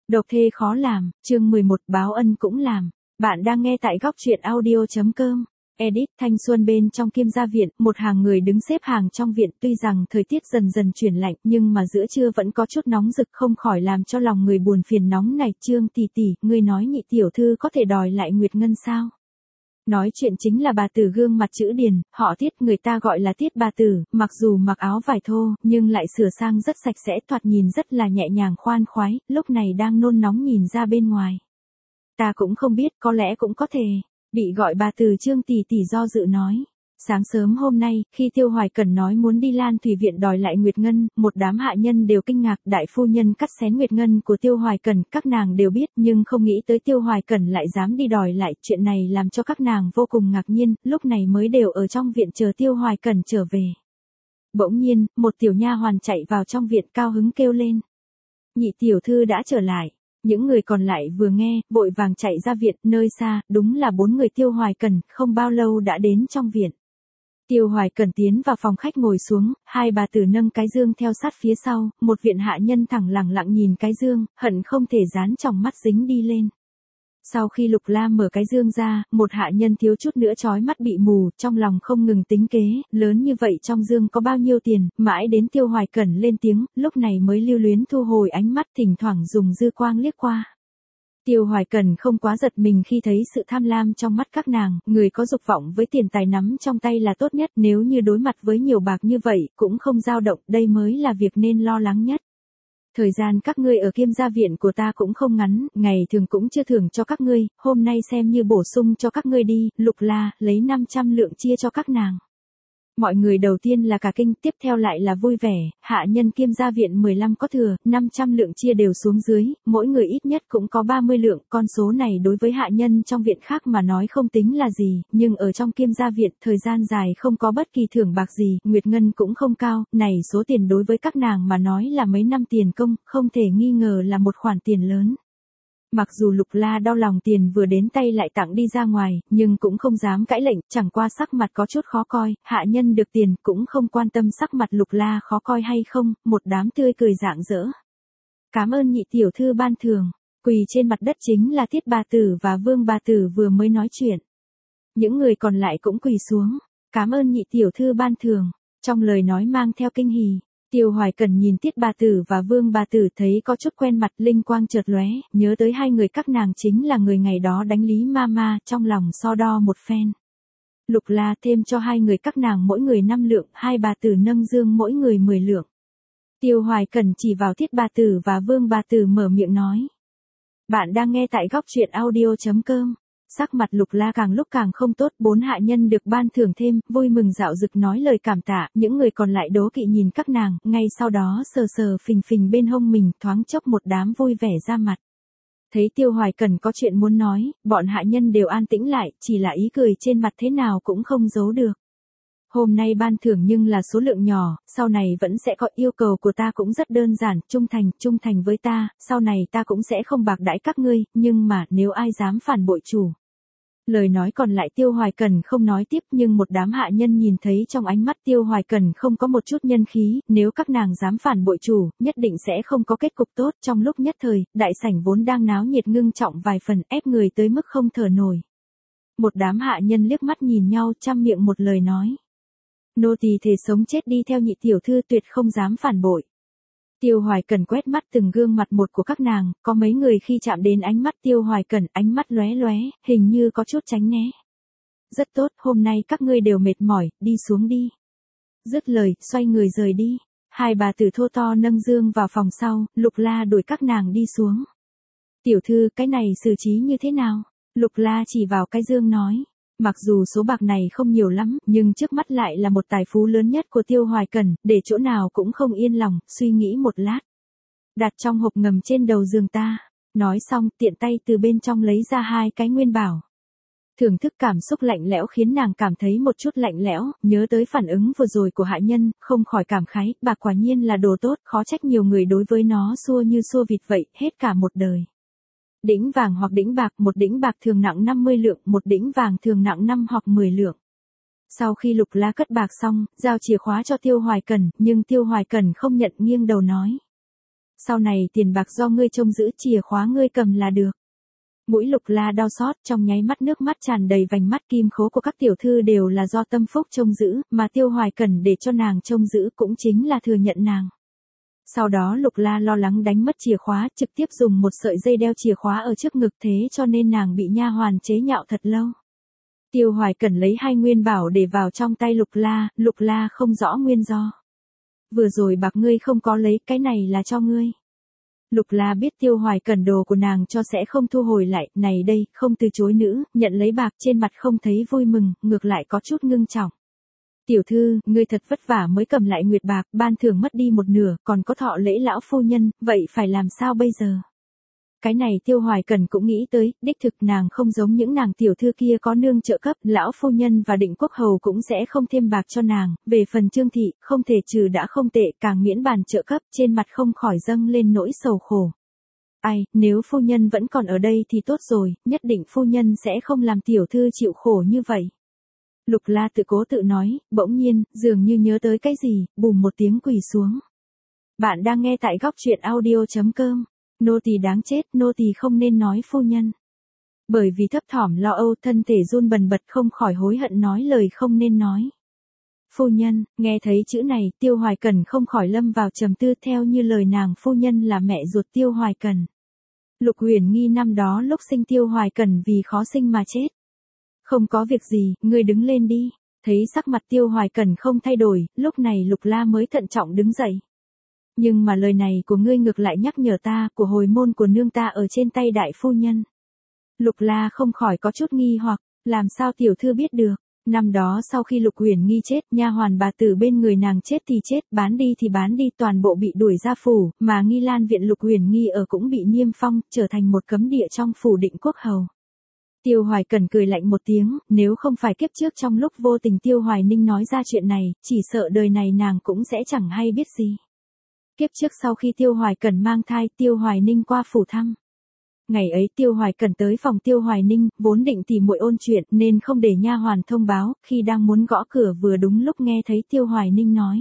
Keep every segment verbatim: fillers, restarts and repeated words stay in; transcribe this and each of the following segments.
Độc thê khó làm, chương mười một báo ân cũng làm. Bạn đang nghe tại góc truyện audio.com. Edit thanh xuân bên trong Kim Gia Viện, một hàng người đứng xếp hàng trong viện, tuy rằng thời tiết dần dần chuyển lạnh, nhưng mà giữa trưa vẫn có chút nóng rực, không khỏi làm cho lòng người buồn phiền nóng này. Trương tỷ tỷ, ngươi nói nhị tiểu thư có thể đòi lại Nguyệt Ngân sao? Nói chuyện chính là bà tử gương mặt chữ điền, họ Tiết, người ta gọi là Tiết bà tử, mặc dù mặc áo vải thô, nhưng lại sửa sang rất sạch sẽ, thoạt nhìn rất là nhẹ nhàng khoan khoái, lúc này đang nôn nóng nhìn ra bên ngoài. Ta cũng không biết, có lẽ cũng có thể. Bị gọi bà tử Trương tỷ tỷ do dự nói. Sáng sớm hôm nay, khi Tiêu Hoài Cẩn nói muốn đi Lan Thủy Viện đòi lại Nguyệt Ngân, một đám hạ nhân đều kinh ngạc. Đại phu nhân cắt xén Nguyệt Ngân của Tiêu Hoài Cẩn, các nàng đều biết, nhưng không nghĩ tới Tiêu Hoài Cẩn lại dám đi đòi lại. Chuyện này làm cho các nàng vô cùng ngạc nhiên, lúc này mới đều ở trong viện chờ Tiêu Hoài Cẩn trở về. Bỗng nhiên, một tiểu nha hoàn chạy vào trong viện cao hứng kêu lên. Nhị tiểu thư đã trở lại. Những người còn lại vừa nghe, vội vàng chạy ra viện, nơi xa, đúng là bốn người Tiêu Hoài Cẩn, không bao lâu đã đến trong viện. Tiêu Hoài Cẩn tiến vào phòng khách ngồi xuống, hai bà tử nâng cái dương theo sát phía sau, một viện hạ nhân thẳng lặng lặng nhìn cái dương, hận không thể dán tròng mắt dính đi lên. Sau khi Lục La mở cái dương ra, một hạ nhân thiếu chút nữa chói mắt bị mù, trong lòng không ngừng tính kế, lớn như vậy trong dương có bao nhiêu tiền, mãi đến Tiêu Hoài Cẩn lên tiếng, lúc này mới lưu luyến thu hồi ánh mắt, thỉnh thoảng dùng dư quang liếc qua. Tiêu Hoài Cẩn không quá giật mình khi thấy sự tham lam trong mắt các nàng, người có dục vọng với tiền tài nắm trong tay là tốt nhất, nếu như đối mặt với nhiều bạc như vậy, cũng không dao động, đây mới là việc nên lo lắng nhất. Thời gian các ngươi ở Kim Gia Viện của ta cũng không ngắn, ngày thường cũng chưa thưởng cho các ngươi, hôm nay xem như bổ sung cho các ngươi đi. Lục La lấy năm trăm lượng chia cho các nàng. Mọi người đầu tiên là cả kinh, tiếp theo lại là vui vẻ, hạ nhân Kim Gia Viện mười lăm có thừa, năm trăm lượng chia đều xuống dưới, mỗi người ít nhất cũng có ba mươi lượng, con số này đối với hạ nhân trong viện khác mà nói không tính là gì, nhưng ở trong Kim Gia Viện, thời gian dài không có bất kỳ thưởng bạc gì, Nguyệt Ngân cũng không cao, này số tiền đối với các nàng mà nói là mấy năm tiền công, không thể nghi ngờ là một khoản tiền lớn. Mặc dù Lục La đau lòng tiền vừa đến tay lại tặng đi ra ngoài, nhưng cũng không dám cãi lệnh, chẳng qua sắc mặt có chút khó coi, hạ nhân được tiền cũng không quan tâm sắc mặt Lục La khó coi hay không, một đám tươi cười rạng rỡ. Cảm ơn nhị tiểu thư ban thưởng, quỳ trên mặt đất chính là Tiết bà tử và Vương bà tử vừa mới nói chuyện. Những người còn lại cũng quỳ xuống, cảm ơn nhị tiểu thư ban thưởng, trong lời nói mang theo kinh hỉ. Tiêu Hoài Cẩn nhìn Tiết bà tử và Vương bà tử thấy có chút quen mặt, linh quang chợt lóe, nhớ tới hai người các nàng chính là người ngày đó đánh Lý Mama, trong lòng so đo một phen. Lục La thêm cho hai người các nàng mỗi người năm lượng, hai bà tử nâng dương mỗi người mười lượng. Tiêu Hoài Cẩn chỉ vào Tiết bà tử và Vương bà tử mở miệng nói. Bạn đang nghe tại góc truyện audio.com. Sắc mặt Lục La càng lúc càng không tốt, bốn hạ nhân được ban thưởng thêm, vui mừng dạo dực nói lời cảm tạ, những người còn lại đố kỵ nhìn các nàng, ngay sau đó sờ sờ phình phình bên hông mình, thoáng chốc một đám vui vẻ ra mặt. Thấy Tiêu Hoài Cẩn có chuyện muốn nói, bọn hạ nhân đều an tĩnh lại, chỉ là ý cười trên mặt thế nào cũng không giấu được. Hôm nay ban thưởng nhưng là số lượng nhỏ, sau này vẫn sẽ có, yêu cầu của ta cũng rất đơn giản, trung thành, trung thành với ta, sau này ta cũng sẽ không bạc đãi các ngươi, nhưng mà nếu ai dám phản bội chủ. Lời nói còn lại Tiêu Hoài Cẩn không nói tiếp, nhưng một đám hạ nhân nhìn thấy trong ánh mắt Tiêu Hoài Cẩn không có một chút nhân khí, nếu các nàng dám phản bội chủ, nhất định sẽ không có kết cục tốt. Trong lúc nhất thời, đại sảnh vốn đang náo nhiệt ngưng trọng vài phần, ép người tới mức không thở nổi. Một đám hạ nhân liếc mắt nhìn nhau, trăm miệng một lời nói. Nô tỳ thề sống chết đi theo nhị tiểu thư, tuyệt không dám phản bội. Tiêu Hoài Cẩn quét mắt từng gương mặt một của các nàng, có mấy người khi chạm đến ánh mắt Tiêu Hoài Cẩn, ánh mắt lóe lóe, hình như có chút tránh né. Rất tốt, hôm nay các ngươi đều mệt mỏi, đi xuống đi. Dứt lời, xoay người rời đi. Hai bà tử thô to nâng dương vào phòng sau, Lục La đuổi các nàng đi xuống. Tiểu thư, cái này xử trí như thế nào? Lục La chỉ vào cái dương nói. Mặc dù số bạc này không nhiều lắm, nhưng trước mắt lại là một tài phú lớn nhất của Tiêu Hoài Cẩn, để chỗ nào cũng không yên lòng, suy nghĩ một lát. Đặt trong hộp ngầm trên đầu giường ta. Nói xong, tiện tay từ bên trong lấy ra hai cái nguyên bảo. Thưởng thức cảm xúc lạnh lẽo khiến nàng cảm thấy một chút lạnh lẽo, nhớ tới phản ứng vừa rồi của hạ nhân, không khỏi cảm khái, bạc quả nhiên là đồ tốt, khó trách nhiều người đối với nó xua như xua vịt vậy, hết cả một đời. Đĩnh vàng hoặc đĩnh bạc, một đĩnh bạc thường nặng năm mươi lượng, một đĩnh vàng thường nặng năm hoặc mười lượng. Sau khi Lục La cất bạc xong, giao chìa khóa cho Tiêu Hoài Cẩn, nhưng Tiêu Hoài Cẩn không nhận, nghiêng đầu nói. Sau này tiền bạc do ngươi trông giữ, chìa khóa ngươi cầm là được. Mũi Lục La đau xót, trong nháy mắt nước mắt tràn đầy vành mắt, kim khố của các tiểu thư đều là do Tâm Phúc trông giữ, mà Tiêu Hoài Cẩn để cho nàng trông giữ cũng chính là thừa nhận nàng. Sau đó Lục La lo lắng đánh mất chìa khóa, trực tiếp dùng một sợi dây đeo chìa khóa ở trước ngực, thế cho nên nàng bị nha hoàn chế nhạo thật lâu. Tiêu Hoài Cẩn lấy hai nguyên bảo để vào trong tay Lục La, Lục La không rõ nguyên do. Vừa rồi bạc ngươi không có lấy, cái này là cho ngươi. Lục La biết Tiêu Hoài Cẩn đồ của nàng cho sẽ không thu hồi lại, này đây, không từ chối nữ, nhận lấy bạc, trên mặt không thấy vui mừng, ngược lại có chút ngưng trọng. Tiểu thư, ngươi thật vất vả mới cầm lại nguyệt bạc, ban thưởng mất đi một nửa, còn có thọ lễ lão phu nhân, vậy phải làm sao bây giờ? Cái này Tiêu Hoài Cẩn cũng nghĩ tới, đích thực nàng không giống những nàng tiểu thư kia có nương trợ cấp, lão phu nhân và Định Quốc hầu cũng sẽ không thêm bạc cho nàng, về phần Trương thị, không thể trừ đã không tệ, càng miễn bàn trợ cấp, trên mặt không khỏi dâng lên nỗi sầu khổ. Ai, nếu phu nhân vẫn còn ở đây thì tốt rồi, nhất định phu nhân sẽ không làm tiểu thư chịu khổ như vậy. Lục La tự cố tự nói, bỗng nhiên, dường như nhớ tới cái gì, bùm một tiếng quỳ xuống. Bạn đang nghe tại góc truyện audio chấm com. Nô tỳ đáng chết, nô tỳ không nên nói phu nhân. Bởi vì thấp thỏm lo âu, thân thể run bần bật, không khỏi hối hận nói lời không nên nói. Phu nhân, nghe thấy chữ này, Tiêu Hoài Cẩn không khỏi lâm vào trầm tư, theo như lời nàng phu nhân là mẹ ruột Tiêu Hoài Cẩn. Lục Huyền Nghi năm đó lúc sinh Tiêu Hoài Cẩn vì khó sinh mà chết. Không có việc gì, ngươi đứng lên đi. Thấy sắc mặt Tiêu Hoài Cẩn không thay đổi, lúc này Lục La mới thận trọng đứng dậy. Nhưng mà lời này của ngươi ngược lại nhắc nhở ta, của hồi môn của nương ta ở trên tay đại phu nhân. Lục La không khỏi có chút nghi hoặc, làm sao tiểu thư biết được? Năm đó sau khi Lục Huyền Nghi chết, nha hoàn bà tử bên người nàng chết thì chết, bán đi thì bán đi, toàn bộ bị đuổi ra phủ, mà Nghi Lan viện Lục Huyền Nghi ở cũng bị niêm phong, trở thành một cấm địa trong phủ Định Quốc hầu. Tiêu Hoài Cẩn cười lạnh một tiếng, nếu không phải kiếp trước trong lúc vô tình Tiêu Hoài Ninh nói ra chuyện này, chỉ sợ đời này nàng cũng sẽ chẳng hay biết gì. Kiếp trước sau khi Tiêu Hoài Cẩn mang thai, Tiêu Hoài Ninh qua phủ thăm. Ngày ấy Tiêu Hoài Cẩn tới phòng Tiêu Hoài Ninh, vốn định tìm muội ôn chuyện nên không để nha hoàn thông báo, khi đang muốn gõ cửa vừa đúng lúc nghe thấy Tiêu Hoài Ninh nói.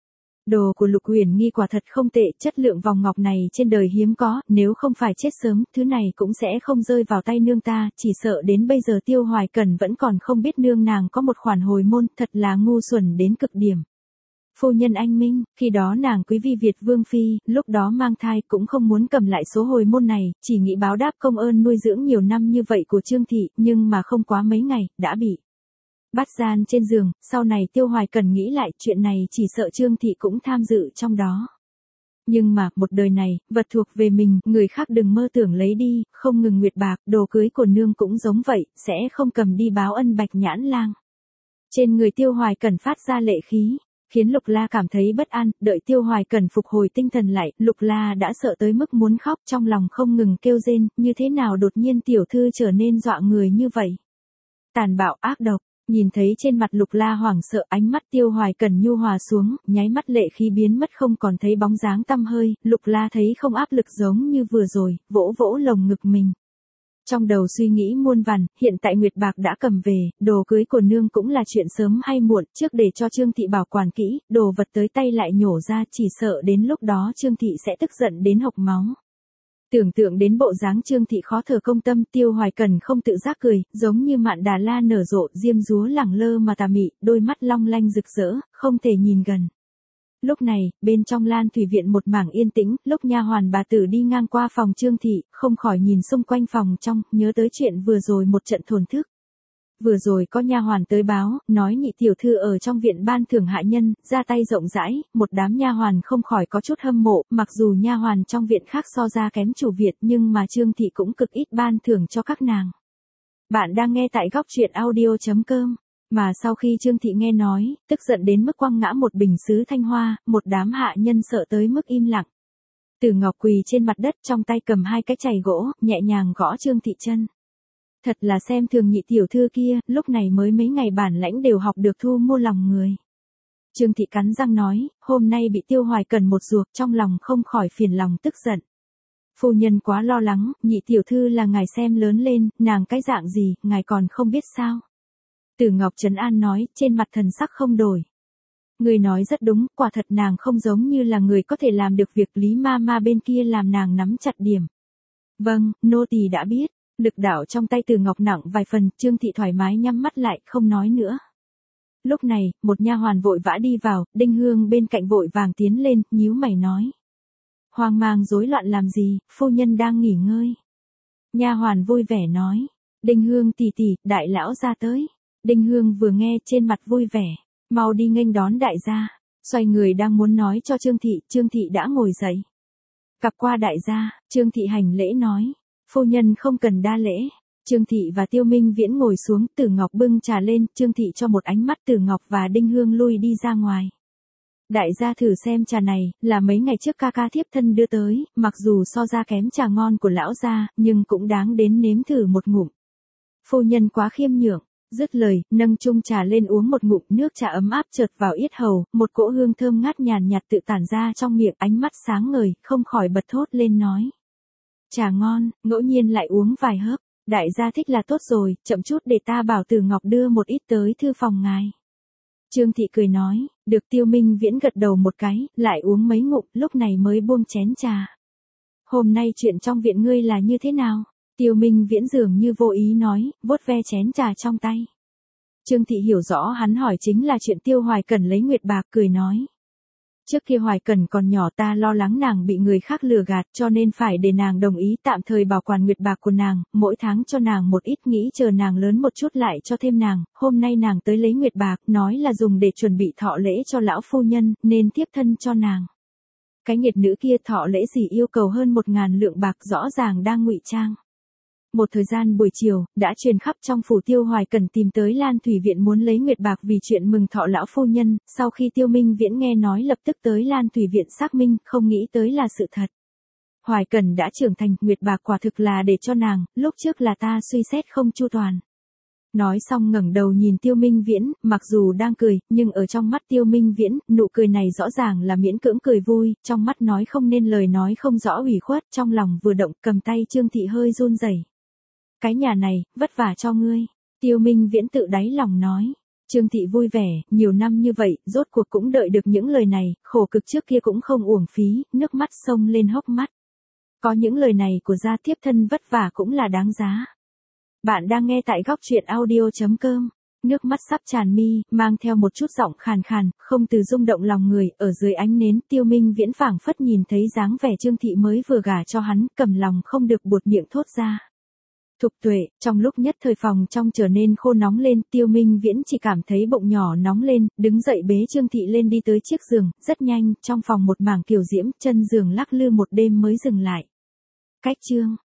Đồ của Lục Huyền Nghi quả thật không tệ, chất lượng vòng ngọc này trên đời hiếm có, nếu không phải chết sớm, thứ này cũng sẽ không rơi vào tay nương ta, chỉ sợ đến bây giờ Tiêu Hoài Cẩn vẫn còn không biết nương nàng có một khoản hồi môn, thật là ngu xuẩn đến cực điểm. Phu nhân anh minh, khi đó nàng quý vi Việt Vương Phi, lúc đó mang thai cũng không muốn cầm lại số hồi môn này, chỉ nghĩ báo đáp công ơn nuôi dưỡng nhiều năm như vậy của Trương Thị, nhưng mà không quá mấy ngày, đã bị bắt gian trên giường, sau này Tiêu Hoài Cẩn nghĩ lại chuyện này chỉ sợ Trương Thị cũng tham dự trong đó. Nhưng mà, một đời này, vật thuộc về mình, người khác đừng mơ tưởng lấy đi, không ngừng nguyệt bạc, đồ cưới của nương cũng giống vậy, sẽ không cầm đi báo ân Bạch Nhãn Lang. Trên người Tiêu Hoài Cẩn phát ra lệ khí, khiến Lục La cảm thấy bất an, đợi Tiêu Hoài Cẩn phục hồi tinh thần lại, Lục La đã sợ tới mức muốn khóc, trong lòng không ngừng kêu rên, như thế nào đột nhiên tiểu thư trở nên dọa người như vậy. Tàn bạo ác độc, nhìn thấy trên mặt Lục La hoảng sợ, ánh mắt Tiêu Hoài Cẩn nhu hòa xuống, nháy mắt lệ khí biến mất không còn thấy bóng dáng tăm hơi, Lục La thấy không áp lực giống như vừa rồi, vỗ vỗ lồng ngực mình. Trong đầu suy nghĩ muôn vàn, hiện tại nguyệt bạc đã cầm về, đồ cưới của nương cũng là chuyện sớm hay muộn, trước để cho Trương Thị bảo quản kỹ, đồ vật tới tay lại nhổ ra, chỉ sợ đến lúc đó Trương Thị sẽ tức giận đến hộc máu. Tưởng tượng đến bộ dáng Trương Thị khó thở công tâm, Tiêu Hoài Cẩn không tự giác cười, giống như mạn đà la nở rộ, diêm dúa lẳng lơ mà tà mị, đôi mắt long lanh rực rỡ, không thể nhìn gần. Lúc này, bên trong Lan Thủy viện một mảng yên tĩnh, lúc nha hoàn bà tử đi ngang qua phòng Trương Thị, không khỏi nhìn xung quanh phòng trong, nhớ tới chuyện vừa rồi một trận thổn thức. Vừa rồi có nha hoàn tới báo, nói nhị tiểu thư ở trong viện ban thưởng hạ nhân, ra tay rộng rãi, một đám nha hoàn không khỏi có chút hâm mộ, mặc dù nha hoàn trong viện khác so ra kém chủ viện nhưng mà Trương Thị cũng cực ít ban thưởng cho các nàng. Bạn đang nghe tại góc truyện audio chấm com. Mà sau khi Trương Thị nghe nói, tức giận đến mức quăng ngã một bình sứ thanh hoa, một đám hạ nhân sợ tới mức im lặng. Tử Ngọc quỳ trên mặt đất trong tay cầm hai cái chày gỗ, nhẹ nhàng gõ Trương Thị chân. Thật là xem thường nhị tiểu thư kia, lúc này mới mấy ngày bản lãnh đều học được thu mua lòng người. Trương Thị cắn răng nói, hôm nay bị Tiêu Hoài Cẩn một ruột, trong lòng không khỏi phiền lòng tức giận. Phu nhân quá lo lắng, nhị tiểu thư là ngài xem lớn lên, nàng cái dạng gì, ngài còn không biết sao. Tử Ngọc trấn an nói, trên mặt thần sắc không đổi. Người nói rất đúng, quả thật nàng không giống như là người có thể làm được việc Lý ma ma bên kia làm nàng nắm chặt điểm. Vâng, nô tỳ đã biết. Lực đạo trong tay Từ Ngọc nặng vài phần, Trương Thị thoải mái nhắm mắt lại, không nói nữa. Lúc này, một nha hoàn vội vã đi vào, Đinh Hương bên cạnh vội vàng tiến lên, nhíu mày nói. Hoang mang rối loạn làm gì, phu nhân đang nghỉ ngơi. Nha hoàn vui vẻ nói. Đinh Hương tỷ tỷ, đại lão ra tới. Đinh Hương vừa nghe trên mặt vui vẻ. Mau đi nghênh đón đại gia. Xoay người đang muốn nói cho Trương Thị, Trương Thị đã ngồi dậy. Cặp qua đại gia, Trương Thị hành lễ nói. Phu nhân không cần đa lễ. Trương Thị và Tiêu Minh Viễn ngồi xuống, Từ Ngọc bưng trà lên, Trương Thị cho một ánh mắt, Từ Ngọc và Đinh Hương lui đi ra ngoài. Đại gia thử xem trà này, là mấy ngày trước ca ca thiếp thân đưa tới, mặc dù so ra kém trà ngon của lão gia, nhưng cũng đáng đến nếm thử một ngụm. Phu nhân quá khiêm nhường, dứt lời, nâng chung trà lên uống một ngụm, nước trà ấm áp chợt vào yết hầu, một cỗ hương thơm ngát nhàn nhạt tự tản ra trong miệng, ánh mắt sáng ngời, không khỏi bật thốt lên nói. Trà ngon, ngẫu nhiên lại uống vài hớp, đại gia thích là tốt rồi, chậm chút để ta bảo Từ Ngọc đưa một ít tới thư phòng ngài. Trương Thị cười nói, được. Tiêu Minh Viễn gật đầu một cái, lại uống mấy ngụm, lúc này mới buông chén trà. Hôm nay chuyện trong viện ngươi là như thế nào? Tiêu Minh Viễn dường như vô ý nói, vuốt ve chén trà trong tay. Trương Thị hiểu rõ hắn hỏi chính là chuyện Tiêu Hoài Cẩn lấy Nguyệt Bạc, cười nói. Trước kia Hoài Cẩn còn nhỏ ta lo lắng nàng bị người khác lừa gạt cho nên phải để nàng đồng ý tạm thời bảo quản Nguyệt Bạc của nàng, mỗi tháng cho nàng một ít, nghĩ chờ nàng lớn một chút lại cho thêm nàng. Hôm nay nàng tới lấy Nguyệt Bạc, nói là dùng để chuẩn bị thọ lễ cho lão phu nhân, nên tiếp thân cho nàng. Cái nghiệt nữ kia thọ lễ gì yêu cầu hơn một ngàn lượng bạc, rõ ràng đang ngụy trang. Một thời gian buổi chiều, đã truyền khắp trong phủ Tiêu Hoài Cẩn tìm tới Lan Thủy Viện muốn lấy Nguyệt Bạc vì chuyện mừng thọ lão phu nhân, sau khi Tiêu Minh Viễn nghe nói lập tức tới Lan Thủy Viện xác minh, không nghĩ tới là sự thật. Hoài Cẩn đã trưởng thành, Nguyệt Bạc quả thực là để cho nàng, lúc trước là ta suy xét không chu toàn. Nói xong ngẩng đầu nhìn Tiêu Minh Viễn, mặc dù đang cười, nhưng ở trong mắt Tiêu Minh Viễn, nụ cười này rõ ràng là miễn cưỡng cười vui, trong mắt nói không nên lời, nói không rõ ủy khuất, trong lòng vừa động, cầm tay Trương Thị hơi run rẩy. Cái nhà này, vất vả cho ngươi. Tiêu Minh Viễn tự đáy lòng nói. Trương Thị vui vẻ, nhiều năm như vậy, rốt cuộc cũng đợi được những lời này, khổ cực trước kia cũng không uổng phí, nước mắt sông lên hốc mắt. Có những lời này của gia thiếp thân vất vả cũng là đáng giá. Bạn đang nghe tại góc truyện audio chấm com. Nước mắt sắp tràn mi, mang theo một chút giọng khàn khàn, không từ rung động lòng người, ở dưới ánh nến, Tiêu Minh Viễn phảng phất nhìn thấy dáng vẻ Trương Thị mới vừa gả cho hắn, cầm lòng không được buột miệng thốt ra. Thục Tuệ, trong lúc nhất thời phòng trong trở nên khô nóng lên, Tiêu Minh Viễn chỉ cảm thấy bụng nhỏ nóng lên, đứng dậy bế Trương Thị lên đi tới chiếc giường, rất nhanh, trong phòng một mảng kiều diễm, chân giường lắc lư một đêm mới dừng lại. Cách chương